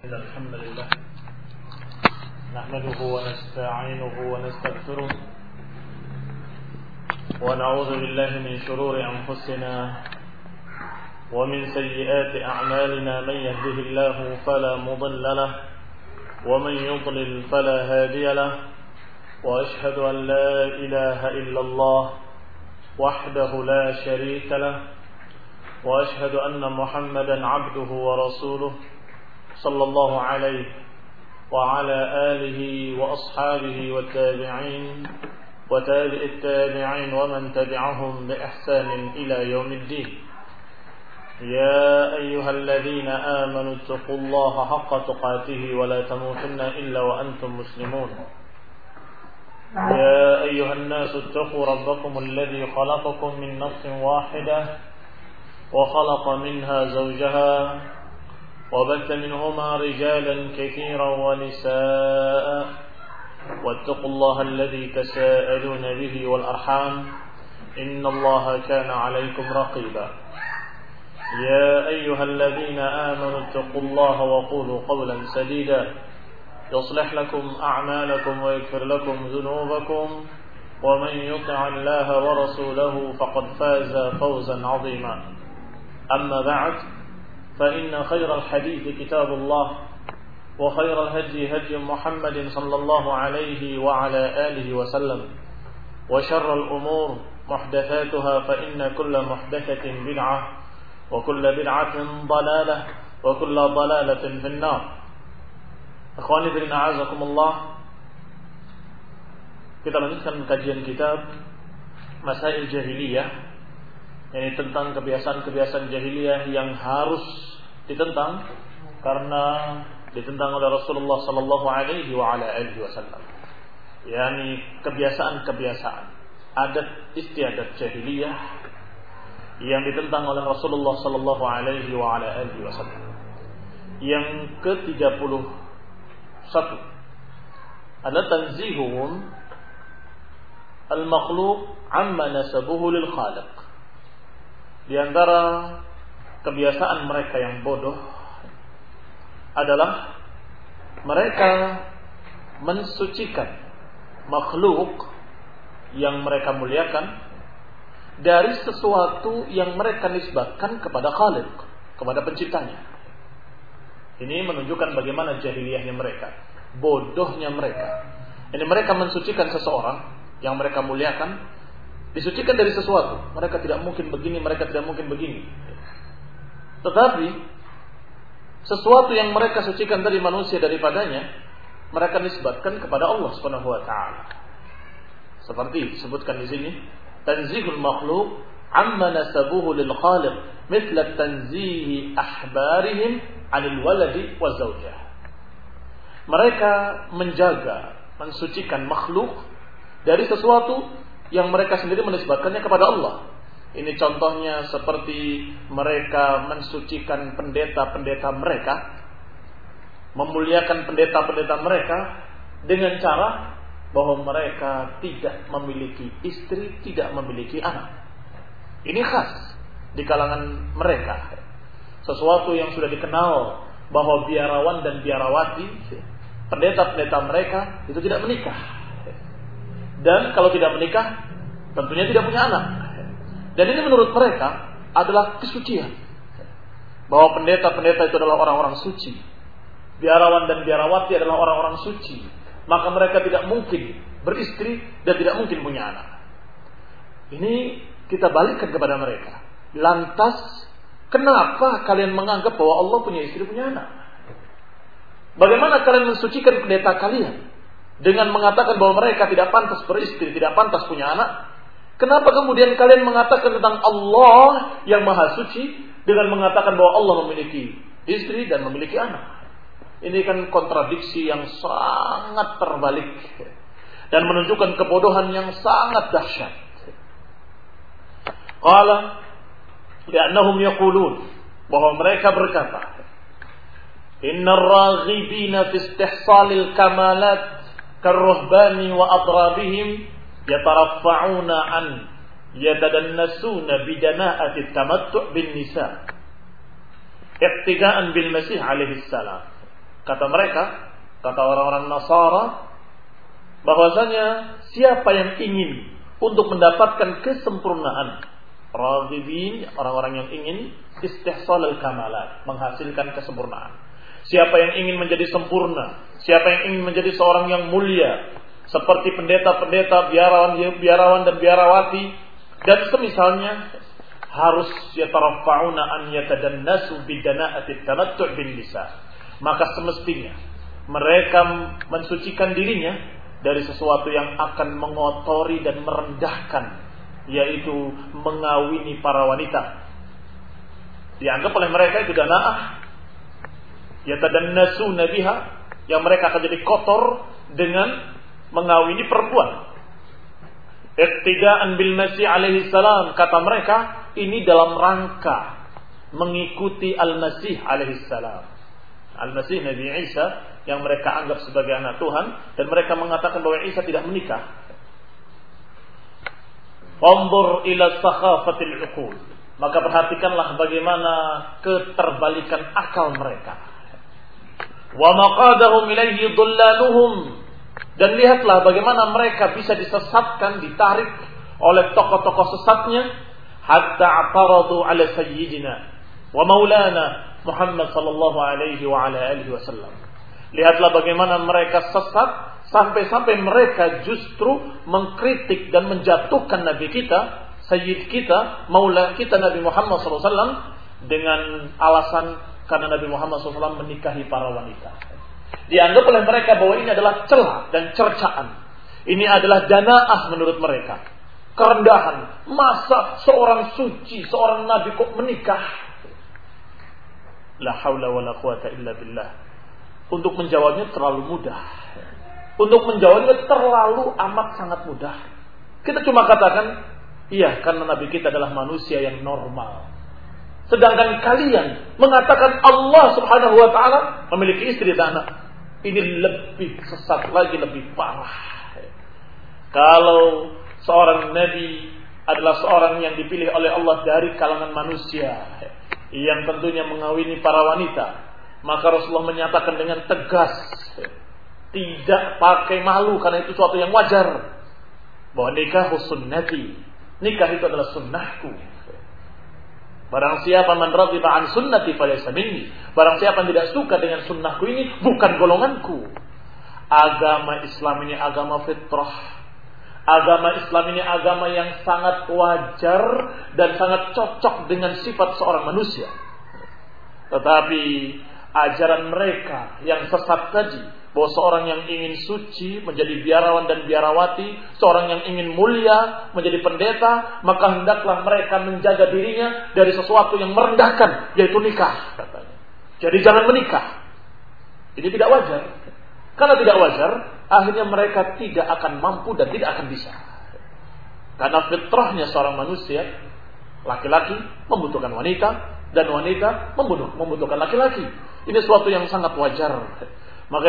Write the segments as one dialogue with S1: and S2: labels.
S1: الحمد لله نحمده ونستعينه ونستغفره ونعوذ بالله من شرور أنفسنا ومن سيئات أعمالنا. من يهده الله فلا مضل له ومن يضلل فلا هادي له، وأشهد أن لا إله إلا الله وحده لا شريك له، وأشهد أن محمدا عبده ورسوله صلى الله عليه وعلى آله وأصحابه والتابعين وتابع التابعين ومن تبعهم بإحسان إلى يوم الدين. يا أيها الذين آمنوا اتقوا الله حق تقاته ولا تموتن إلا وأنتم مسلمون. يا أيها الناس اتقوا ربكم الذي خلقكم من نفس واحدة وخلق منها زوجها وبث منهما رجالا كثيرا ونساء، واتقوا الله الذي تساءلون به والأرحام إن الله كان عليكم رقيبا. يا أيها الذين آمنوا اتقوا الله وقولوا قولا سديدا يصلح لكم أعمالكم ويغفر لكم ذنوبكم، ومن يطع الله ورسوله فقد فاز فوزا عظيما. أما بعد، فإن خير الحديث كتاب الله، وخير الهدي هدي محمد صلى الله عليه وعلى آله وسلم، وشر الأمور محدثاتها، فإن كل محدثة بدعة وكل بدعة ضلالة وكل ضلالة في النار. Akhwani fillah, a'azakumullah. Kita lanjutkan kajian kitab Masail Jahiliyah, ini tentang kebiasaan-kebiasaan jahiliyah yang harus ditentang karena ditentang oleh Rasulullah sallallahu alaihi wa ala alihi wasallam. Yani kebiasaan-kebiasaan, adat istiadat jahiliyah yang ditentang oleh Rasulullah sallallahu alaihi wa ala alihi wasallam. Yang ke-31 adalah tanzihuhum al-makhluq amma nasabuhu lil khaliq. Di antara kebiasaan mereka yang bodoh adalah mereka mensucikan makhluk yang mereka muliakan dari sesuatu yang mereka nisbatkan kepada Khaliq, kepada penciptanya. Ini menunjukkan bagaimana jahiliyahnya mereka, bodohnya mereka. Ini mereka mensucikan seseorang yang mereka muliakan, disucikan dari sesuatu. Mereka tidak mungkin begini, mereka tidak mungkin begini. Tetapi sesuatu yang mereka sucikan dari manusia daripadanya, mereka nisbatkan kepada Allah Subhanahu wa taala. Seperti disebutkan di sini, tanzihul makhluq amma nasabuhu lil khaliq, mithla tanzihi ahbarihim 'anil waladi wa zawjah. Mereka menjaga, mensucikan makhluk dari sesuatu yang mereka sendiri menisbatkannya kepada Allah. Ini contohnya seperti mereka mensucikan pendeta-pendeta mereka, memuliakan pendeta-pendeta mereka dengan cara bahwa mereka tidak memiliki istri, tidak memiliki anak. Ini khas di kalangan mereka. Sesuatu yang sudah dikenal bahwa biarawan dan biarawati, pendeta-pendeta mereka itu tidak menikah. Dan kalau tidak menikah, tentunya tidak punya anak. Dan ini menurut mereka adalah kesucian, bahwa pendeta-pendeta itu adalah orang-orang suci, biarawan dan biarawati adalah orang-orang suci. Maka mereka tidak mungkin beristri dan tidak mungkin punya anak. Ini kita balikkan kepada mereka. Lantas, kenapa kalian menganggap bahwa Allah punya istri, punya anak? Bagaimana kalian mensucikan pendeta kalian dengan mengatakan bahwa mereka tidak pantas beristri, tidak pantas punya anak? Kenapa kemudian kalian mengatakan tentang Allah yang maha suci dengan mengatakan bahwa Allah memiliki istri dan memiliki anak? Ini kan kontradiksi yang sangat terbalik dan menunjukkan kebodohan yang sangat dahsyat. Qala li'annahum yaqulun, bahwa mereka berkata, innar raghibina fi istihsalil kamalat karruhbani wa adrabihim yataraffa'una an yatadannasuna bidana'ati tamattu' bin nisa iqtida'an bil masih alaihi salam. Kata mereka, kata orang-orang Nasara, bahwasanya siapa yang ingin untuk mendapatkan kesempurnaan, raghibin, orang-orang yang ingin istihsal al-kamalat, menghasilkan kesempurnaan. Siapa yang ingin menjadi sempurna, siapa yang ingin menjadi seorang yang mulia, seperti pendeta-pendeta, biarawan dan biarawati dan semisalnya, harus yatarafa'una an yatadannasu bidana'ati tamattu' bin nisa. Maka semestinya mereka mensucikan dirinya dari sesuatu yang akan mengotori dan merendahkan, yaitu mengawini para wanita. Dianggap oleh mereka itu dana'ah, yatadannasu nabiha, yang mereka akan jadi kotor dengan mengawini perempuan. Iqtida'an bil Masih alaihi salam, kata mereka, ini dalam rangka mengikuti Al-Masih alaihi salam. Al-Masih Nabi Isa yang mereka anggap sebagai anak Tuhan, dan mereka mengatakan bahwa Isa tidak menikah. Wanzur ila sakhafatil uqul, maka perhatikanlah bagaimana keterbalikan akal mereka. Wa maqadahum ilaihi dhullaluhum, dan lihatlah bagaimana mereka bisa disesatkan, ditarik oleh tokoh-tokoh sesatnya, hatta ataradu ala sayyidina wa maulana Muhammad sallallahu alaihi wa ala alihi wasallam. Lihatlah bagaimana mereka sesat sampai-sampai mereka justru mengkritik dan menjatuhkan Nabi kita, sayyid kita, maula kita Nabi Muhammad sallallahu alaihi wasallam, dengan alasan karena Nabi Muhammad sallallahu alaihi wasallam menikahi para wanita. Dianggap oleh mereka bahwa ini adalah celah dan cercaan. Ini adalah dana'ah menurut mereka, kerendahan. Masa seorang suci, seorang nabi kok menikah? La haula wala quwata illa billah. Untuk menjawabnya terlalu mudah. Untuk menjawabnya terlalu amat sangat mudah. Kita cuma katakan, iya, karena nabi kita adalah manusia yang normal. Sedangkan kalian mengatakan Allah subhanahu wa ta'ala memiliki istri dan anak. Ini lebih sesat lagi, lebih parah. Kalau seorang nabi adalah seorang yang dipilih oleh Allah dari kalangan manusia, yang tentunya mengawini para wanita, maka Rasulullah menyatakan dengan tegas, tidak pakai malu, karena itu suatu yang wajar, bahwa nikah sunnati, nikah itu adalah sunnahku. Barang siapa man radiba an sunnati falaysa minni, barang siapa yang tidak suka dengan sunnahku ini bukan golonganku. Agama Islam ini agama fitrah. Agama Islam ini agama yang sangat wajar dan sangat cocok dengan sifat seorang manusia. Tetapi ajaran mereka yang sesat tadi, bahwa seorang yang ingin suci menjadi biarawan dan biarawati, seorang yang ingin mulia menjadi pendeta, maka hendaklah mereka menjaga dirinya dari sesuatu yang merendahkan, yaitu nikah, katanya. Jadi jangan menikah. Ini tidak wajar. Karena tidak wajar, akhirnya mereka tidak akan mampu dan tidak akan bisa. Karena fitrahnya seorang manusia, laki-laki membutuhkan wanita, dan wanita membutuhkan laki-laki. Ini sesuatu yang sangat wajar. Maka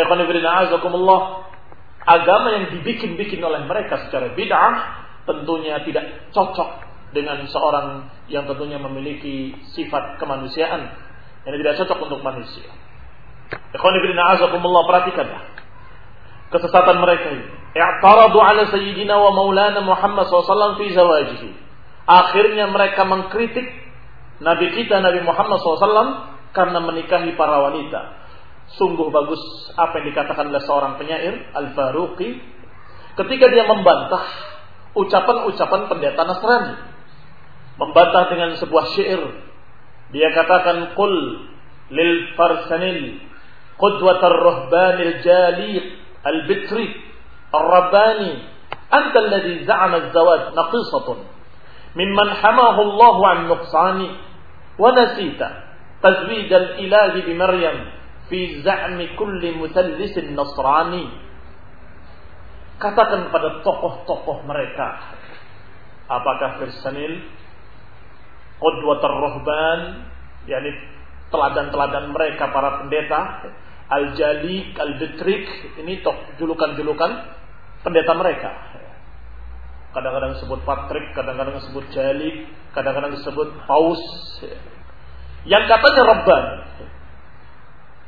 S1: agama yang dibikin-bikin oleh mereka secara bid'ah tentunya tidak cocok dengan seorang yang tentunya memiliki sifat kemanusiaan. Ini tidak cocok untuk manusia. Perhatikanlah kesesatan mereka ini. I'taradu ala sayyidina wa maulana Muhammad SAW fi zawajihi. Akhirnya mereka mengkritik Nabi kita Nabi Muhammad SAW karena menikahi para wanita. Sungguh bagus apa yang dikatakan oleh seorang penyair, Al-Faruqi, ketika dia membantah ucapan-ucapan pendeta Nasrani. Membantah dengan sebuah syair. Dia katakan, Qul lil farsanil qudwatar ruhbanil jaliq al-bitri ar-rabbani anta alladhi za'ama az-zawaj naqisatun mimman hamahu Allah 'an nuqsani wa nasita tazwij al-ilahi bi Maryam fi za'mi kulli mutallisin nasrani. Katakan kepada tokoh-tokoh mereka, apakah Firsanil, Qudwatar Ruhban, yakni teladan-teladan mereka para pendeta, Al-Jalik, Al-Bitrik, ini julukan-julukan pendeta mereka. Kadang-kadang disebut Patrik, kadang-kadang disebut Jalik, kadang-kadang disebut Paus, yang katanya Rabban.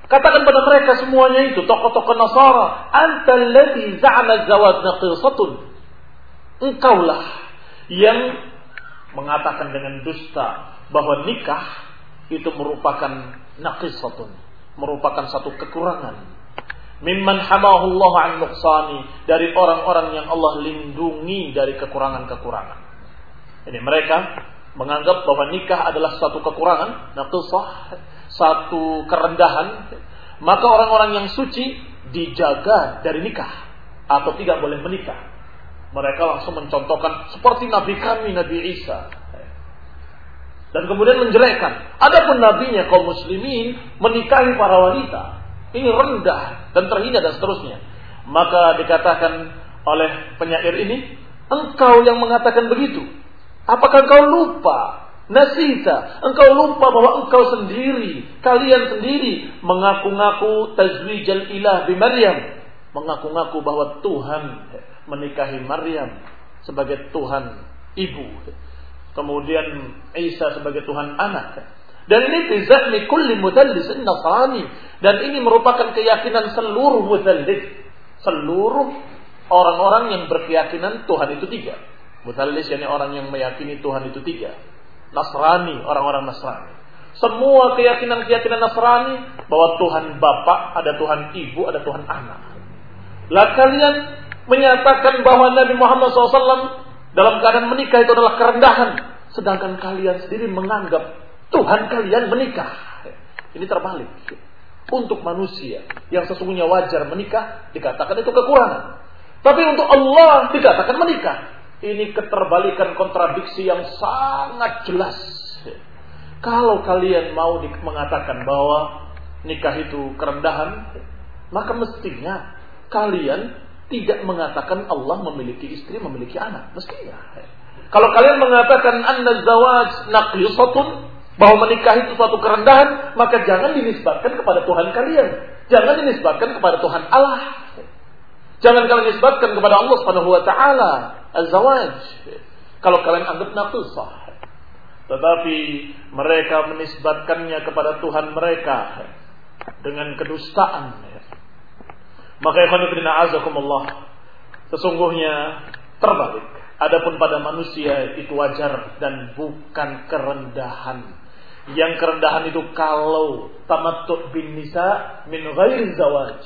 S1: Katakan pada mereka semuanya itu, tokoh-tokoh Nasara, antal ladzi za'ama zawaj naqisatun. Engkaulah yang mengatakan dengan dusta bahwa nikah itu merupakan naqisatun, merupakan satu kekurangan. Mimman hamahu Allah an nuqsani, dari orang-orang yang Allah lindungi dari kekurangan-kekurangan. Ini mereka menganggap bahwa nikah adalah satu kekurangan, naqisah, satu kerendahan, maka orang-orang yang suci dijaga dari nikah atau tidak boleh menikah. Mereka langsung mencontohkan seperti Nabi kami, Nabi Isa, dan kemudian menjelekkan. Adapun nabinya kaum muslimin menikahi para wanita, ini rendah dan terhina dan seterusnya. Maka dikatakan oleh penyair ini, engkau yang mengatakan begitu, apakah engkau lupa? Nasita, engkau lupa bahwa engkau sendiri, kalian sendiri mengaku-ngaku tazwijal ilah bi Maryam, mengaku-ngaku bahwa Tuhan menikahi Maryam sebagai Tuhan ibu, kemudian Isa sebagai Tuhan anak. Dan ini bizahmi kulli mudallis nasrani, dan ini merupakan keyakinan seluruh mudallis, seluruh orang-orang yang berkeyakinan Tuhan itu tiga. Mudallis yakni orang yang meyakini Tuhan itu tiga. Nasrani, orang-orang Nasrani. Semua keyakinan-keyakinan Nasrani bahwa Tuhan Bapa, ada Tuhan Ibu, ada Tuhan Anak. Lah kalian menyatakan bahwa Nabi Muhammad SAW dalam keadaan menikah itu adalah kerendahan, sedangkan kalian sendiri menganggap Tuhan kalian menikah. Ini terbalik. Untuk manusia yang sesungguhnya wajar menikah dikatakan itu kekurangan, tapi untuk Allah dikatakan menikah. Ini keterbalikan, kontradiksi yang sangat jelas. Kalau kalian mau mengatakan bahwa nikah itu kerendahan, maka mestinya kalian tidak mengatakan Allah memiliki istri, memiliki anak. Mestinya. Kalau kalian mengatakan anna zawaj naqisatun, bahwa menikah itu suatu kerendahan, maka jangan dinisbatkan kepada Tuhan kalian. Jangan dinisbatkan kepada Tuhan Allah. Jangan kalian nisbatkan kepada Allah Subhanahu wa taala az-zawaj. Kalau kalian anggap naqisah. Tetapi mereka menisbatkannya kepada Tuhan mereka dengan kedustaan. Maka ikhwan fillah azakumullah, sesungguhnya terbalik. Adapun pada manusia itu wajar dan bukan kerendahan. Yang kerendahan itu kalau tamattu' bin nisa min ghairi zawaj.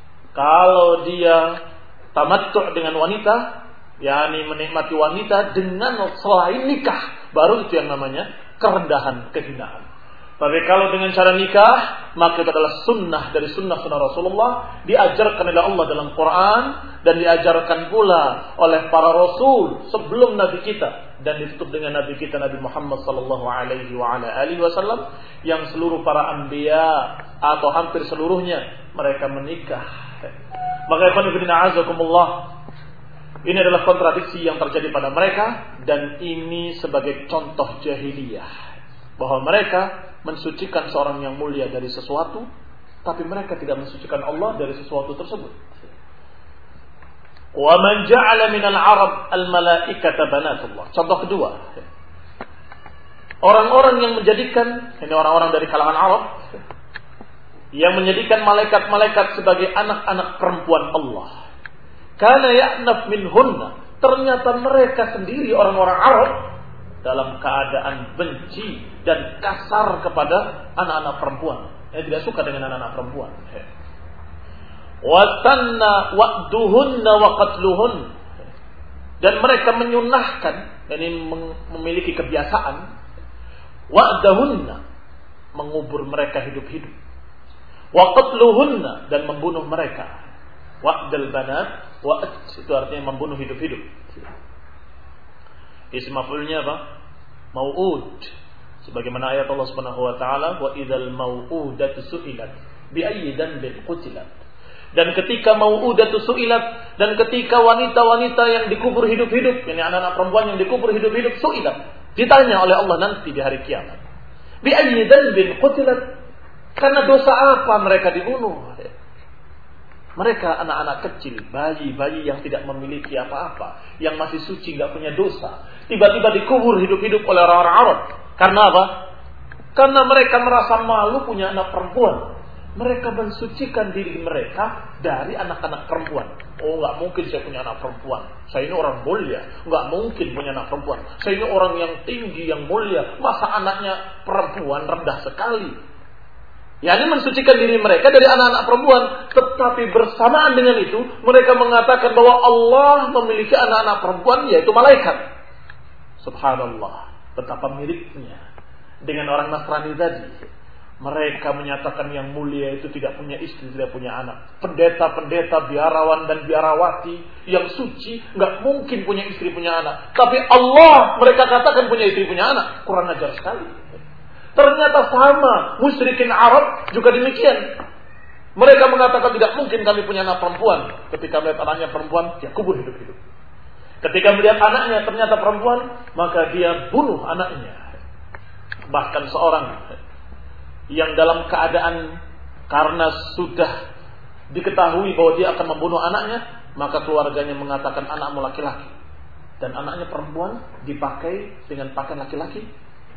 S1: Kalau dia tamattu' dengan wanita, yakni menikmati wanita dengan selain nikah, baru itu yang namanya kerendahan, kehinaan. Tapi kalau dengan cara nikah, maka itu adalah sunnah dari sunnah-sunnah Rasulullah, diajarkan oleh Allah dalam Quran, dan diajarkan pula oleh para Rasul sebelum Nabi kita, dan ditutup dengan Nabi kita Nabi Muhammad sallallahu alaihi wasallam, yang seluruh para anbiya atau hampir seluruhnya mereka menikah. Maka ikhwan fillah azakumullah, ini adalah kontradiksi yang terjadi pada mereka, dan ini sebagai contoh jahiliyah bahwa mereka mensucikan seorang yang mulia dari sesuatu, tapi mereka tidak mensucikan Allah dari sesuatu tersebut. Wa man ja'ala minal Arab al-malaikata banatullah. Contoh kedua, orang-orang yang menjadikan, ini orang-orang dari kalangan Arab, yang menjadikan malaikat-malaikat sebagai anak-anak perempuan Allah. Kana ya'naf minhunna. Ternyata mereka sendiri orang-orang Arab dalam keadaan benci dan kasar kepada anak-anak perempuan. Tidak suka dengan anak-anak perempuan. Wasanna wa'duhunna wa qatluhun. Dan mereka menyunahkan, ini memiliki kebiasaan, wa'dahunna, mengubur mereka hidup-hidup. Wa qatluhunna, dan membunuh mereka. Wa'dal banat, wa'd itu artinya membunuh hidup-hidup. Isim maf'ulnya apa? Mau'ud. Sebagaimana ayat Allah Subhanahu wa taala, wa idzal mau'udatu su'ilat bi ayyi dhanbin qutilat. Dan ketika mau'udatu su'ilat, dan ketika wanita-wanita yang dikubur hidup-hidup, ini anak-anak perempuan yang dikubur hidup-hidup, su'ilat, ditanya oleh Allah nanti di hari kiamat. Bi ayyi dhanbin qutilat. Karena dosa apa mereka dibunuh? Mereka anak-anak kecil, bayi-bayi yang tidak memiliki apa-apa, yang masih suci, gak punya dosa, tiba-tiba dikubur hidup-hidup oleh orang-orang Arab. Karena apa? Karena mereka merasa malu punya anak perempuan. mereka mensucikan diri mereka dari anak-anak perempuan. Oh, nggak mungkin saya punya anak perempuan. Saya ini orang mulia. Nggak mungkin punya anak perempuan. Saya ini orang yang tinggi, yang mulia. Masa anaknya perempuan, rendah sekali. Ya, ini mensucikan diri mereka dari anak-anak perempuan. Tetapi bersamaan dengan itu, mereka mengatakan bahwa Allah memiliki anak-anak perempuan, yaitu malaikat. Subhanallah, betapa miripnya dengan orang Nasrani tadi. Mereka menyatakan yang mulia itu tidak punya istri, tidak punya anak. Pendeta-pendeta, biarawan dan biarawati yang suci nggak mungkin punya istri, punya anak. Tapi Allah mereka katakan punya istri, punya anak. Kurang ajar sekali. Ternyata sama musyrikin Arab juga demikian. Mereka mengatakan tidak mungkin kami punya anak perempuan. Ketika melihat anaknya perempuan, dia kubur hidup-hidup. Ketika melihat anaknya ternyata perempuan, maka dia bunuh anaknya. Bahkan seorang yang dalam keadaan karena sudah diketahui bahwa dia akan membunuh anaknya, maka keluarganya mengatakan anakmu laki-laki dan anaknya perempuan dipakai dengan pakaian laki-laki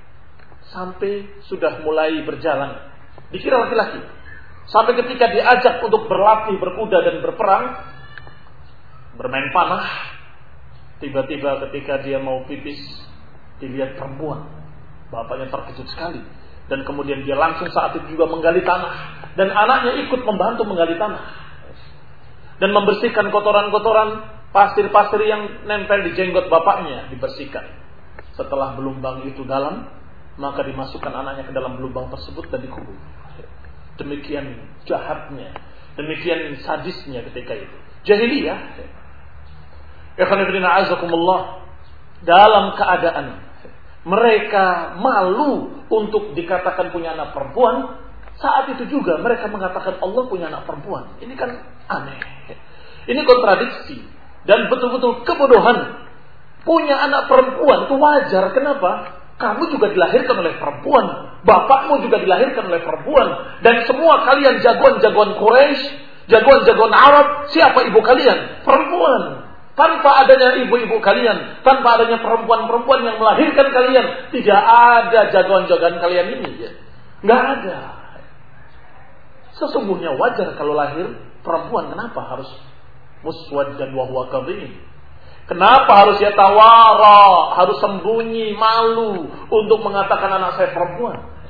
S1: sampai sudah mulai berjalan dikira laki-laki, sampai ketika diajak untuk berlatih berkuda dan berperang, bermain panah, tiba-tiba ketika dia mau pipis dilihat perempuan. Bapaknya terkejut sekali. Dan kemudian dia langsung saat itu juga menggali tanah. Dan anaknya ikut membantu menggali tanah. Dan membersihkan kotoran-kotoran, pasir-pasir yang nempel di jenggot bapaknya dibersihkan. Setelah belumbang itu dalam, maka dimasukkan anaknya ke dalam belumbang tersebut dan dikubur. Demikian jahatnya, demikian sadisnya ketika itu. Jahiliyah. Ikhwan fillah azakumullah, dalam keadaan mereka malu untuk dikatakan punya anak perempuan, saat itu juga mereka mengatakan Allah punya anak perempuan. Ini kan aneh. Ini kontradiksi dan betul-betul kebodohan. Punya anak perempuan itu wajar. Kenapa? Kamu juga dilahirkan oleh perempuan, bapakmu juga dilahirkan oleh perempuan, dan semua kalian jagoan-jagoan Quraisy, jagoan-jagoan Arab, siapa ibu kalian? Perempuan. Tanpa adanya ibu-ibu kalian, tanpa adanya perempuan-perempuan yang melahirkan kalian, tidak ada jagoan-jagoan kalian ini. Ya. Nggak ada. Sesungguhnya wajar kalau lahir perempuan. Kenapa harus muswaddan wa huwa kadhim? Kenapa harus yatawara, harus sembunyi, malu untuk mengatakan anak saya perempuan?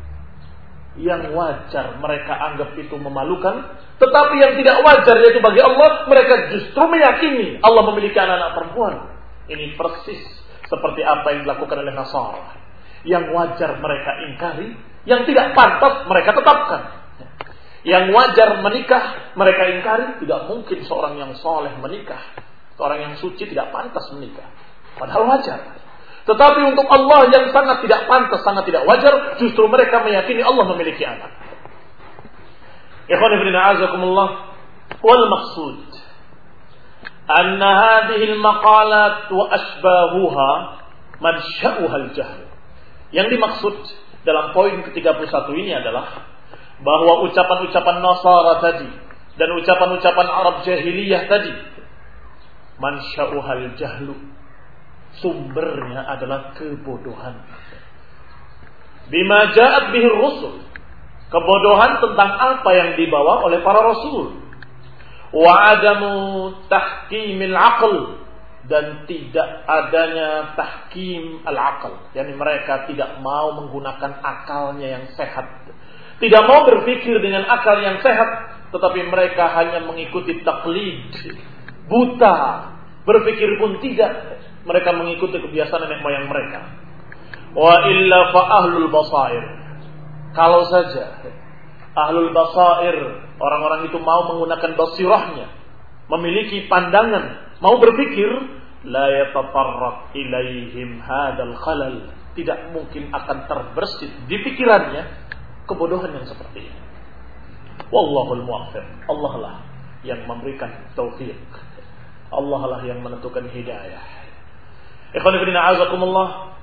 S1: Yang wajar mereka anggap itu memalukan, tetapi yang tidak wajar yaitu bagi Allah, mereka justru meyakini Allah memiliki anak-anak perempuan. Ini persis seperti apa yang dilakukan oleh Nasara. Yang wajar mereka ingkari, yang tidak pantas mereka tetapkan. Yang wajar menikah mereka ingkari, tidak mungkin seorang yang soleh menikah. Seorang yang suci tidak pantas menikah. Padahal wajar. Tetapi untuk Allah yang sangat tidak pantas, sangat tidak wajar, justru mereka meyakini Allah memiliki anak. Ikhwan fillah azakumullah, wal maqsud anna hadhihi al-maqalat wa ashbahuha mansha'uha al-jahl. Yang dimaksud dalam poin ke-31 ini adalah bahwa ucapan-ucapan Nasara tadi dan ucapan-ucapan Arab jahiliyah tadi mansha'uha al-jahlu, sumbernya adalah kebodohan. Bima ja'at bihi rusul, kebodohan tentang apa yang dibawa oleh para rasul. Wa adamu tahkimil aql, dan tidak adanya tahkim al-aql, yakni mereka tidak mau menggunakan akalnya yang sehat. Tidak mau berpikir dengan akal yang sehat, tetapi mereka hanya mengikuti taklid, buta, berpikir pun tidak. Mereka mengikuti kebiasaan nenek moyang mereka. Wa illa fa ahlul basair, kalau saja ahlul basair, orang-orang itu mau menggunakan basirahnya, memiliki pandangan, mau berpikir, la yatatarraq ilaihim hadzal khalal, tidak mungkin akan terbersit di pikirannya kebodohan yang seperti ini. Wallahul muwaffiq, Allah lah yang memberikan taufik, Allah lah yang menentukan hidayah. Ikhwan fillah azakumullah,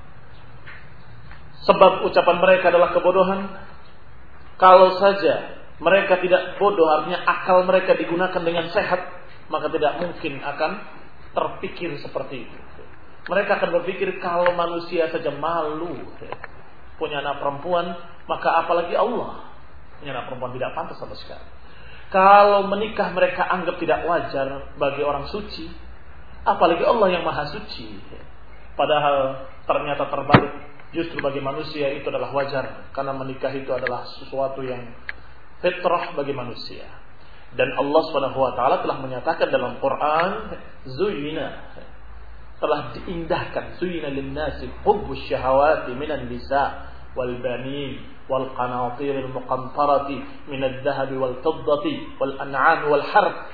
S1: sebab ucapan mereka adalah kebodohan. Kalau saja mereka tidak bodoh, artinya akal mereka digunakan dengan sehat, maka tidak mungkin akan terpikir seperti itu. Mereka akan berpikir kalau manusia saja malu punya anak perempuan, maka apalagi Allah. Ini anak perempuan tidak pantas sama sekali. Kalau menikah mereka anggap tidak wajar bagi orang suci, apalagi Allah yang maha suci. Padahal ternyata terbalik. Justru bagi manusia itu adalah wajar, karena menikah itu adalah sesuatu yang fitrah bagi manusia. Dan Allah SWT telah menyatakan dalam Quran, Zuyina, telah diindahkan, Zuyina linnasi hubbus syahawati minan nisa wal banin wal qanatir al muqantarati minadh dhahabi wal fiddati wal an'am wal harth.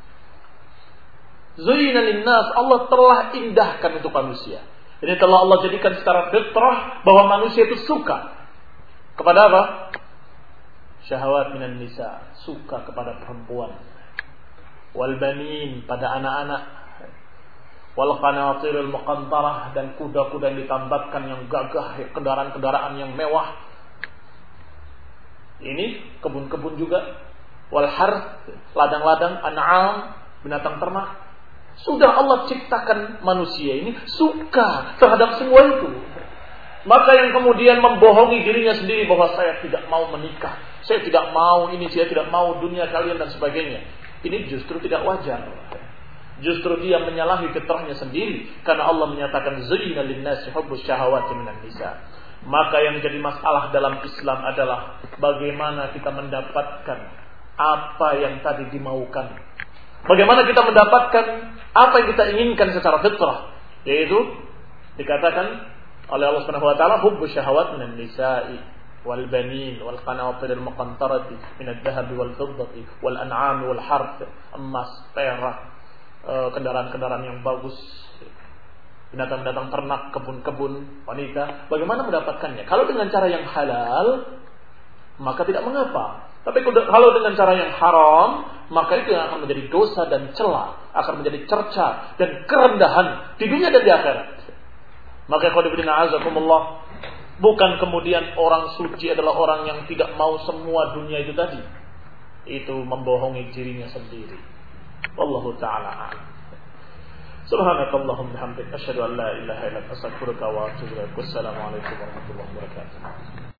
S1: Zuyina linnas, Allah telah indahkan untuk manusia. Ini telah Allah jadikan secara fitrah bahwa manusia itu suka kepada apa? Syahwat minan nisa, suka kepada perempuan. Wal banin, pada anak-anak. Wal qanatiril muqantarah, dan kuda-kuda yang ditambatkan yang gagah, kendaraan-kendaraan yang mewah. Ini kebun-kebun juga. Wal harth, ladang-ladang, an'am, binatang ternak. Sudah Allah ciptakan manusia ini suka terhadap semua itu. Maka yang kemudian membohongi dirinya sendiri bahwa saya tidak mau menikah, saya tidak mau ini, saya tidak mau dunia kalian dan sebagainya, ini justru tidak wajar. Justru dia menyalahi fitrahnya sendiri, karena Allah menyatakan zuyyina linnasi hubbus syahawati minan nisa. Maka yang jadi masalah dalam Islam adalah bagaimana kita mendapatkan apa yang tadi dimaukan. Bagaimana kita mendapatkan apa yang kita inginkan secara fitrah, yaitu dikatakan oleh Allah Subhanahu wa taala hubbus syahawat minan nisa'i wal banin wal qanatir al muqantarati minadh dhahabi wal fiddati wal an'am wal harth, emas, perak, kendaraan-kendaraan yang bagus, binatang-binatang ternak, kebun-kebun, wanita. Bagaimana mendapatkannya? Kalau dengan cara yang halal, maka tidak mengapa. Tapi kalau dengan cara yang haram, maka itu yang akan menjadi dosa dan cela, akan menjadi cerca dan kerendahan di dunia dan di akhirat. Maka qadibina azakumullah, bukan kemudian orang suci adalah orang yang tidak mau semua dunia itu tadi. Itu membohongi dirinya sendiri. Wallahu ta'ala a'lam. Subhanakallahumma bihamdika asyhadu an la ilaha illa anta astaghfiruka wa atubu ilaik. Wassalamu alaikum warahmatullahi wabarakatuh.